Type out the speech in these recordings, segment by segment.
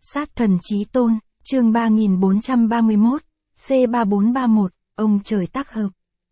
Sát thần chí tôn, chương 3431, C3431, ông trời tác hợp.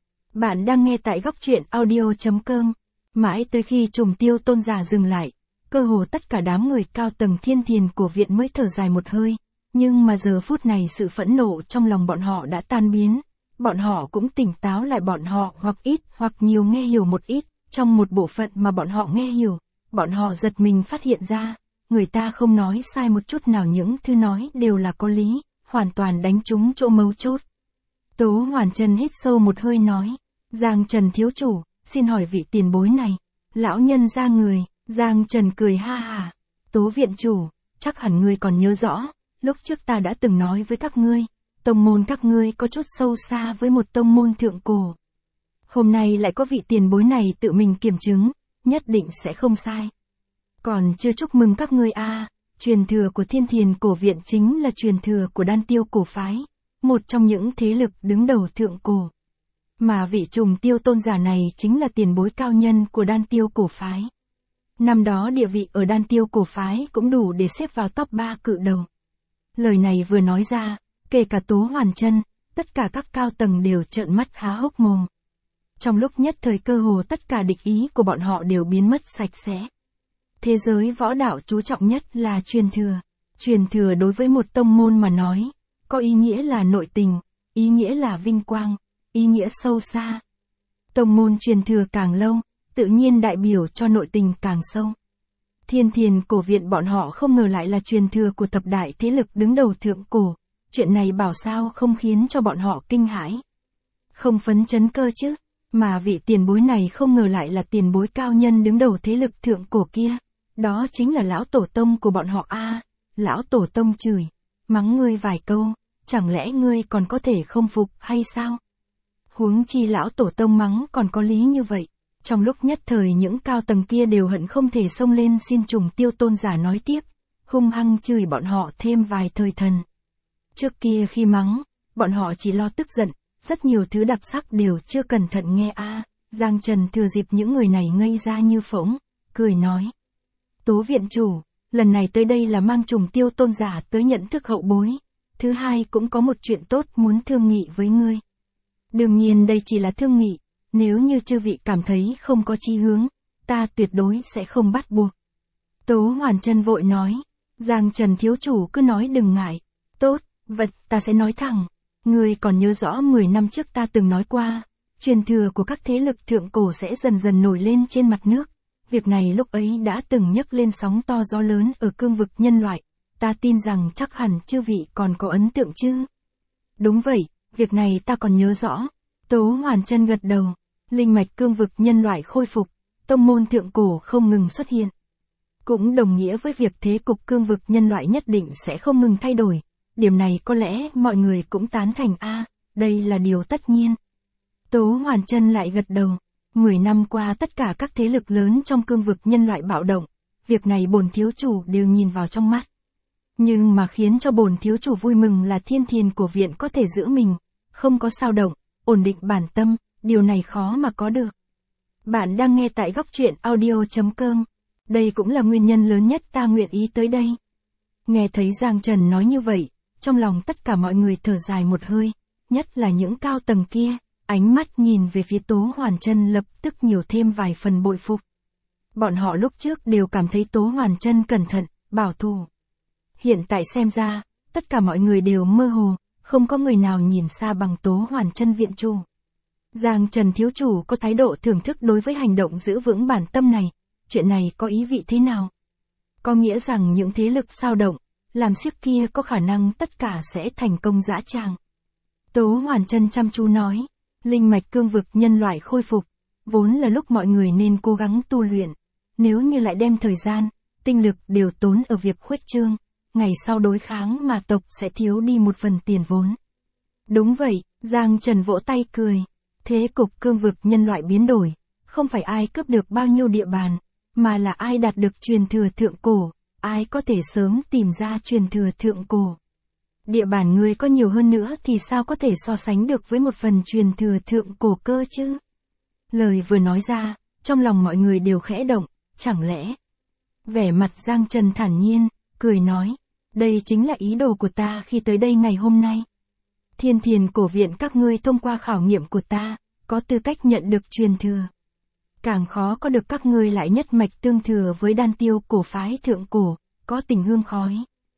Bạn đang nghe tại góc truyện audio.com. Mãi tới khi trùng tiêu tôn giả dừng lại, cơ hồ tất cả đám người cao tầng thiên thiền của viện mới thở dài một hơi. Nhưng mà giờ phút này sự phẫn nộ trong lòng bọn họ đã tan biến. Bọn họ cũng tỉnh táo lại, bọn họ hoặc ít hoặc nhiều nghe hiểu một ít. Trong một bộ phận mà bọn họ nghe hiểu, bọn họ giật mình phát hiện ra, người ta không nói sai một chút nào, những thứ nói đều là có lý, hoàn toàn đánh trúng chỗ mấu chốt. Tố Hoàn Trân hít sâu một hơi nói, Giang Trần thiếu chủ, xin hỏi vị tiền bối này, lão nhân ra người. Giang Trần cười ha hả, Tố viện chủ, chắc hẳn ngươi còn nhớ rõ, lúc trước ta đã từng nói với các ngươi, tông môn các ngươi có chút sâu xa với một tông môn thượng cổ. Hôm nay lại có vị tiền bối này tự mình kiểm chứng, nhất định sẽ không sai. Còn chưa chúc mừng các ngươi a, truyền thừa của Thiên Thiền cổ viện chính là truyền thừa của Đan Tiêu cổ phái, một trong những thế lực đứng đầu thượng cổ. Mà vị trùng tiêu tôn giả này chính là tiền bối cao nhân của Đan Tiêu cổ phái. Năm đó địa vị ở Đan Tiêu cổ phái cũng đủ để xếp vào top 3 cự đầu. Lời này vừa nói ra, kể cả Tố Hoàn Trân, tất cả các cao tầng đều trợn mắt há hốc mồm. Trong lúc nhất thời cơ hồ tất cả địch ý của bọn họ đều biến mất sạch sẽ. Thế giới võ đạo chú trọng nhất là truyền thừa. Truyền thừa đối với một tông môn mà nói, có ý nghĩa là nội tình, ý nghĩa là vinh quang, ý nghĩa sâu xa. Tông môn truyền thừa càng lâu, tự nhiên đại biểu cho nội tình càng sâu. Thiên Thiền cổ viện bọn họ không ngờ lại là truyền thừa của thập đại thế lực đứng đầu thượng cổ. Chuyện này bảo sao không khiến cho bọn họ kinh hãi. Không phấn chấn cơ chứ, mà vị tiền bối này không ngờ lại là tiền bối cao nhân đứng đầu thế lực thượng cổ kia. Đó chính là lão tổ tông của bọn họ a. Lão tổ tông chửi, mắng ngươi vài câu, chẳng lẽ ngươi còn có thể không phục hay sao? Huống chi lão tổ tông mắng còn có lý như vậy. Trong lúc nhất thời những cao tầng kia đều hận không thể xông lên xin trùng tiêu tôn giả nói tiếp, hung hăng chửi bọn họ thêm vài thời thần. Trước kia khi mắng, bọn họ chỉ lo tức giận, rất nhiều thứ đặc sắc đều chưa cẩn thận nghe a. Giang Trần thừa dịp những người này ngây ra như phỗng, cười nói. Tố viện chủ, lần này tới đây là mang trùng tiêu tôn giả tới nhận thức hậu bối. Thứ hai cũng có một chuyện tốt muốn thương nghị với ngươi. Đương nhiên đây chỉ là thương nghị, nếu như chư vị cảm thấy không có chí hướng, ta tuyệt đối sẽ không bắt buộc. Tố Hoàn Trân vội nói, Giang Trần thiếu chủ cứ nói đừng ngại. Tốt, vật ta sẽ nói thẳng. Ngươi còn nhớ rõ 10 năm trước ta từng nói qua, truyền thừa của các thế lực thượng cổ sẽ dần dần nổi lên trên mặt nước. Việc này lúc ấy đã từng nhấc lên sóng to gió lớn ở cương vực nhân loại. Ta tin rằng chắc hẳn chư vị còn có ấn tượng chứ. Đúng vậy, việc này ta còn nhớ rõ. Tố Hoàn Trân gật đầu. Linh mạch cương vực nhân loại khôi phục, tông môn thượng cổ không ngừng xuất hiện. Cũng đồng nghĩa với việc thế cục cương vực nhân loại nhất định sẽ không ngừng thay đổi. Điểm này có lẽ mọi người cũng tán thành a, đây là điều tất nhiên. Tố Hoàn Trân lại gật đầu. 10 năm qua tất cả các thế lực lớn trong cương vực nhân loại bạo động, việc này bổn thiếu chủ đều nhìn vào trong mắt. Nhưng mà khiến cho bổn thiếu chủ vui mừng là Thiên Thiền cổ viện có thể giữ mình, không có xao động, ổn định bản tâm, điều này khó mà có được. Bạn đang nghe tại góc truyện audio.com. Đây cũng là nguyên nhân lớn nhất ta nguyện ý tới đây. Nghe thấy Giang Trần nói như vậy, trong lòng tất cả mọi người thở dài một hơi, nhất là những cao tầng kia. Ánh mắt nhìn về phía Tố Hoàn Trân lập tức nhiều thêm vài phần bội phục. Bọn họ lúc trước đều cảm thấy Tố Hoàn Trân cẩn thận, bảo thủ. Hiện tại xem ra, tất cả mọi người đều mơ hồ, không có người nào nhìn xa bằng Tố Hoàn Trân viện chủ. Giang Trần thiếu chủ có thái độ thưởng thức đối với hành động giữ vững bản tâm này. Chuyện này có ý vị thế nào? Có nghĩa rằng những thế lực xao động, làm xiếc kia có khả năng tất cả sẽ thành công dã tràng. Tố Hoàn Trân chăm chú nói. Linh mạch cương vực nhân loại khôi phục, vốn là lúc mọi người nên cố gắng tu luyện. Nếu như lại đem thời gian, tinh lực đều tốn ở việc khuếch trương, ngày sau đối kháng mà tộc sẽ thiếu đi một phần tiền vốn. Đúng vậy, Giang Trần vỗ tay cười. Thế cục cương vực nhân loại biến đổi, không phải ai cướp được bao nhiêu địa bàn, mà là ai đạt được truyền thừa thượng cổ, ai có thể sớm tìm ra truyền thừa thượng cổ. Địa bàn ngươi có nhiều hơn nữa thì sao có thể so sánh được với một phần truyền thừa thượng cổ cơ chứ? Lời vừa nói ra, trong lòng mọi người đều khẽ động, chẳng lẽ? Vẻ mặt Giang Trần thản nhiên, cười nói, Đây chính là ý đồ của ta khi tới đây ngày hôm nay. Thiên Thiền Cổ Viện các ngươi thông qua khảo nghiệm của ta, có tư cách nhận được truyền thừa. Càng khó có được các ngươi lại nhất mạch tương thừa với Đan Tiêu Cổ phái thượng cổ, có tình hương khói.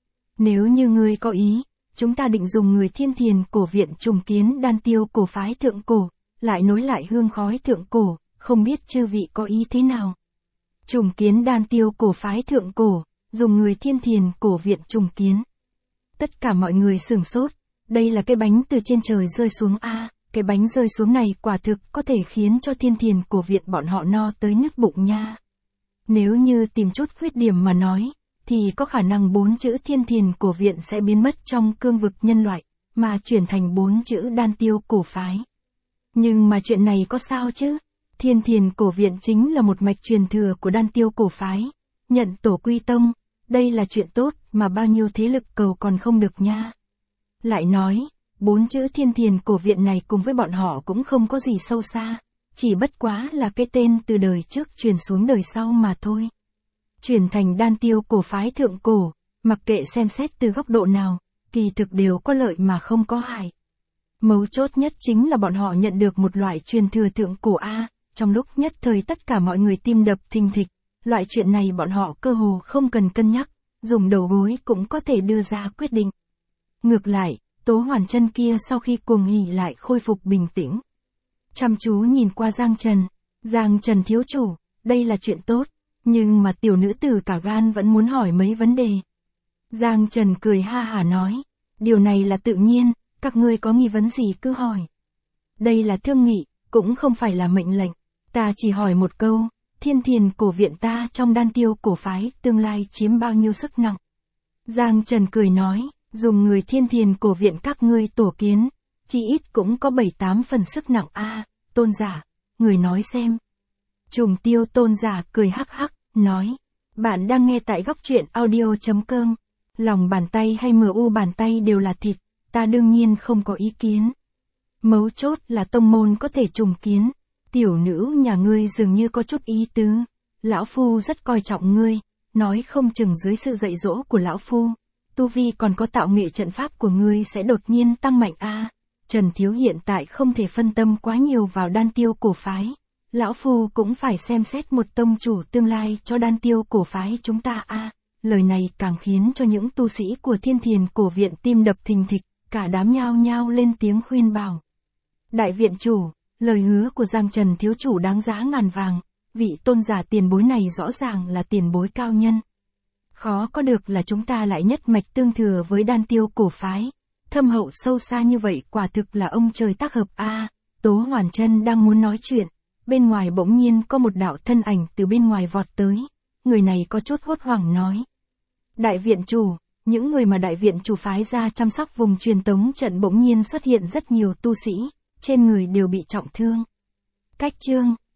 Nếu như ngươi có ý, chúng ta định dùng người Thiên Thiền Cổ Viện trùng kiến Đan Tiêu Cổ phái thượng cổ, lại nối lại hương khói thượng cổ, không biết chư vị có ý thế nào. Trùng kiến Đan Tiêu Cổ phái thượng cổ, dùng người Thiên Thiền Cổ Viện trùng kiến. Tất cả mọi người sửng sốt, đây là cái bánh từ trên trời rơi xuống a, cái bánh rơi xuống này quả thực có thể khiến cho Thiên Thiền Cổ Viện bọn họ no tới nứt bụng nha. Nếu như tìm chút khuyết điểm mà nói, thì có khả năng 4 chữ Thiên Thiền Cổ Viện sẽ biến mất trong cương vực nhân loại, mà chuyển thành 4 chữ Đan Tiêu Cổ phái. Nhưng mà chuyện này có sao chứ? Thiên Thiền Cổ Viện chính là một mạch truyền thừa của Đan Tiêu Cổ phái, nhận tổ quy tông, đây là chuyện tốt mà bao nhiêu thế lực cầu còn không được nha. Lại nói, 4 chữ Thiên Thiền Cổ Viện này cùng với bọn họ cũng không có gì sâu xa, chỉ bất quá là cái tên từ đời trước truyền xuống đời sau mà thôi. Chuyển thành Đan Tiêu Cổ phái thượng cổ, mặc kệ xem xét từ góc độ nào, kỳ thực đều có lợi mà không có hại. Mấu chốt nhất chính là bọn họ nhận được một loại truyền thừa thượng cổ A, trong lúc nhất thời tất cả mọi người tim đập thình thịch, loại chuyện này bọn họ cơ hồ không cần cân nhắc, dùng đầu gối cũng có thể đưa ra quyết định. Ngược lại, Tố Hoàn Chân kia sau khi cuồng hỉ lại khôi phục bình tĩnh. Chăm chú nhìn qua Giang Trần thiếu chủ, đây là chuyện tốt, nhưng mà tiểu nữ tử cả gan vẫn muốn hỏi mấy vấn đề. Giang Trần cười ha hả nói, điều này là tự nhiên, các ngươi có nghi vấn gì cứ hỏi. Đây là thương nghị, cũng không phải là mệnh lệnh, ta chỉ hỏi một câu, Thiên Thiền Cổ Viện ta trong Đan Tiêu Cổ phái tương lai chiếm bao nhiêu sức nặng. Giang Trần cười nói, dùng người Thiên Thiền Cổ Viện các ngươi tổ kiến, chỉ ít cũng có 7-8 phần sức nặng a. Tôn giả, người nói xem. Trùng Tiêu Tôn giả cười hắc hắc, nói, bạn đang nghe tại góc truyện audio.com, lòng bàn tay hay MU bàn tay đều là thịt, ta đương nhiên không có ý kiến. Mấu chốt là tông môn có thể trùng kiến, tiểu nữ nhà ngươi dường như có chút ý tứ, lão phu rất coi trọng ngươi, nói không chừng dưới sự dạy dỗ của lão phu, tu vi còn có tạo nghệ trận pháp của ngươi sẽ đột nhiên tăng mạnh a. Trần thiếu hiện tại không thể phân tâm quá nhiều vào Đan Tiêu Cổ phái, lão phu cũng phải xem xét một tông chủ tương lai cho Đan Tiêu Cổ phái chúng ta a. Lời này càng khiến cho những tu sĩ của Thiên Thiền Cổ Viện tim đập thình thịch, cả đám nhao nhao lên tiếng khuyên bảo. Đại viện chủ, lời hứa của Giang Trần thiếu chủ đáng giá ngàn vàng, vị tôn giả tiền bối này rõ ràng là tiền bối cao nhân. Khó có được là chúng ta lại nhất mạch tương thừa với Đan Tiêu Cổ phái, thâm hậu sâu xa như vậy quả thực là ông trời tác hợp a. Tố Hoàn Chân đang muốn nói chuyện, bên ngoài bỗng nhiên có một đạo thân ảnh từ bên ngoài vọt tới, người này có chút hốt hoảng nói. Đại viện chủ, những người mà đại viện chủ phái ra chăm sóc vùng truyền tống trận bỗng nhiên xuất hiện rất nhiều tu sĩ, trên người đều bị trọng thương. Cách chương